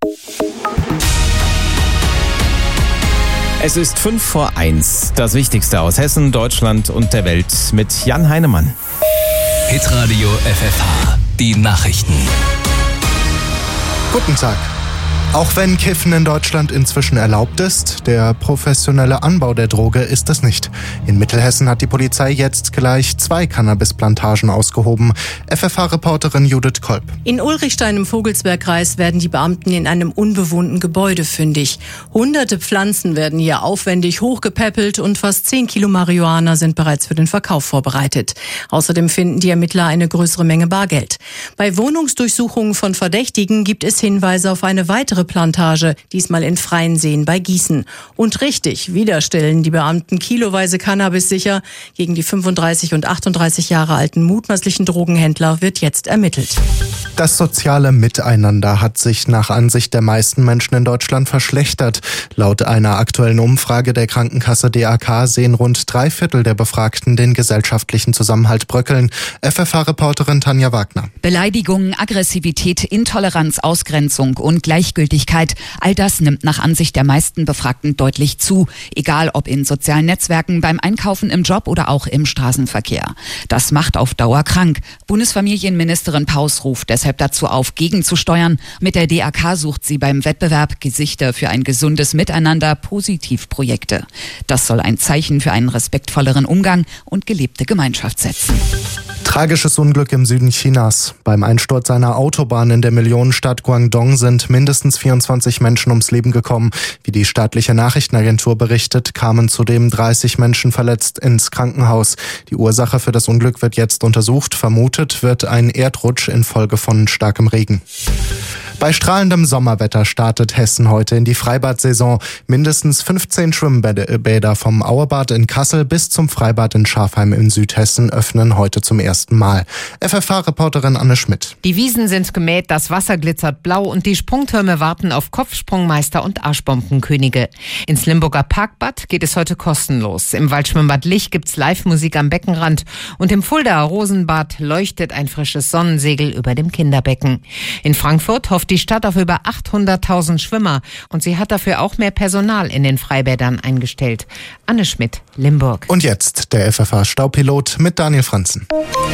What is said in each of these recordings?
Es ist 5:05. Das Wichtigste aus Hessen, Deutschland und der Welt mit Jan Heinemann. Hitradio FFH, die Nachrichten. Guten Tag. Auch wenn Kiffen in Deutschland inzwischen erlaubt ist, der professionelle Anbau der Droge ist es nicht. In Mittelhessen hat die Polizei jetzt gleich 2 Cannabisplantagen ausgehoben. FFH-Reporterin Judith Kolb. In Ulrichstein im Vogelsbergkreis werden die Beamten in einem unbewohnten Gebäude fündig. Hunderte Pflanzen werden hier aufwendig hochgepäppelt und fast 10 Kilo Marihuana sind bereits für den Verkauf vorbereitet. Außerdem finden die Ermittler eine größere Menge Bargeld. Bei Wohnungsdurchsuchungen von Verdächtigen gibt es Hinweise auf eine weitere Plantage, diesmal in Freienseen bei Gießen. Und richtig, wieder stellen die Beamten kiloweise Cannabis sicher. Gegen die 35 und 38 Jahre alten mutmaßlichen Drogenhändler wird jetzt ermittelt. Das soziale Miteinander hat sich nach Ansicht der meisten Menschen in Deutschland verschlechtert. Laut einer aktuellen Umfrage der Krankenkasse DAK sehen rund 3/4 der Befragten den gesellschaftlichen Zusammenhalt bröckeln. FFH-Reporterin Tanja Wagner. Beleidigungen, Aggressivität, Intoleranz, Ausgrenzung und Gleichgültigkeit, all das nimmt nach Ansicht der meisten Befragten deutlich zu. Egal ob in sozialen Netzwerken, beim Einkaufen, im Job oder auch im Straßenverkehr. Das macht auf Dauer krank. Bundesfamilienministerin Paus ruft deshalb dazu auf, gegenzusteuern. Mit der DAK sucht sie beim Wettbewerb Gesichter für ein gesundes Miteinander Positivprojekte. Das soll ein Zeichen für einen respektvolleren Umgang und gelebte Gemeinschaft setzen. Tragisches Unglück im Süden Chinas. Beim Einsturz einer Autobahn in der Millionenstadt Guangdong sind mindestens 24 Menschen ums Leben gekommen. Wie die staatliche Nachrichtenagentur berichtet, kamen zudem 30 Menschen verletzt ins Krankenhaus. Die Ursache für das Unglück wird jetzt untersucht. Vermutet wird ein Erdrutsch infolge von starkem Regen. Bei strahlendem Sommerwetter startet Hessen heute in die Freibad-Saison. Mindestens 15 Schwimmbäder vom Auebad in Kassel bis zum Freibad in Schafheim in Südhessen öffnen heute zum ersten Mal. FFH-Reporterin Anne Schmidt. Die Wiesen sind gemäht, das Wasser glitzert blau und die Sprungtürme warten auf Kopfsprungmeister und Arschbombenkönige. Ins Limburger Parkbad geht es heute kostenlos. Im Waldschwimmbad Lich gibt's Live-Musik am Beckenrand und im Fuldaer Rosenbad leuchtet ein frisches Sonnensegel über dem Kinderbecken. In Frankfurt hofft die Stadt auf über 800.000 Schwimmer und sie hat dafür auch mehr Personal in den Freibädern eingestellt. Anne Schmidt, Limburg. Und jetzt der FFH-Staupilot mit Daniel Franzen.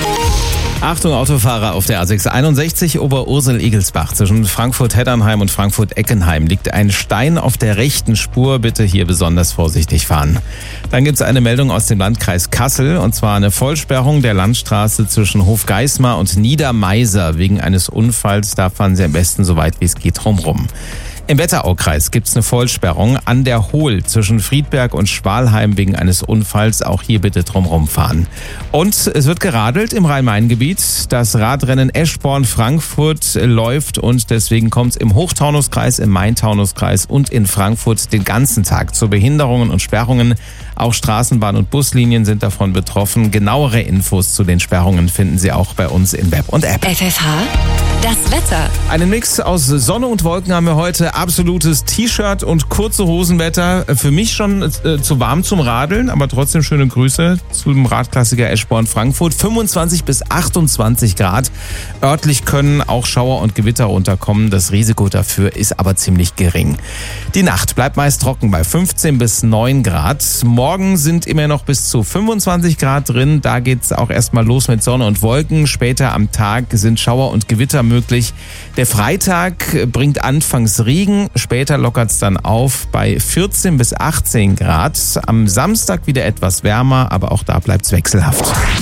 Achtung Autofahrer, auf der A661 Oberursel-Igelsbach zwischen Frankfurt-Heddernheim und Frankfurt-Eckenheim liegt ein Stein auf der rechten Spur. Bitte hier besonders vorsichtig fahren. Dann gibt es eine Meldung aus dem Landkreis Kassel und zwar eine Vollsperrung der Landstraße zwischen Hofgeismar und Niedermeiser. Wegen eines Unfalls, da fahren Sie am besten so weit wie es geht drumrum. Im Wetteraukreis gibt es eine Vollsperrung an der Hohl zwischen Friedberg und Schwalheim wegen eines Unfalls. Auch hier bitte drumherum fahren. Und es wird geradelt im Rhein-Main-Gebiet. Das Radrennen Eschborn-Frankfurt läuft und deswegen kommt es im Hochtaunuskreis, im Main-Taunus-Kreis und in Frankfurt den ganzen Tag zu Behinderungen und Sperrungen. Auch Straßenbahn- und Buslinien sind davon betroffen. Genauere Infos zu den Sperrungen finden Sie auch bei uns in Web und App. FFH, das Wetter. Einen Mix aus Sonne und Wolken haben wir heute. Absolutes T-Shirt und kurze Hosenwetter. Für mich schon zu warm zum Radeln, aber trotzdem schöne Grüße zum Radklassiker Eschborn-Frankfurt. 25 bis 28 Grad. Örtlich können auch Schauer und Gewitter unterkommen. Das Risiko dafür ist aber ziemlich gering. Die Nacht bleibt meist trocken bei 15 bis 9 Grad. Morgen sind immer noch bis zu 25 Grad drin. Da geht's auch erstmal los mit Sonne und Wolken. Später am Tag sind Schauer und Gewitter möglich. Der Freitag bringt anfangs Regen. Später lockert es dann auf bei 14 bis 18 Grad. Am Samstag wieder etwas wärmer, aber auch da bleibt es wechselhaft.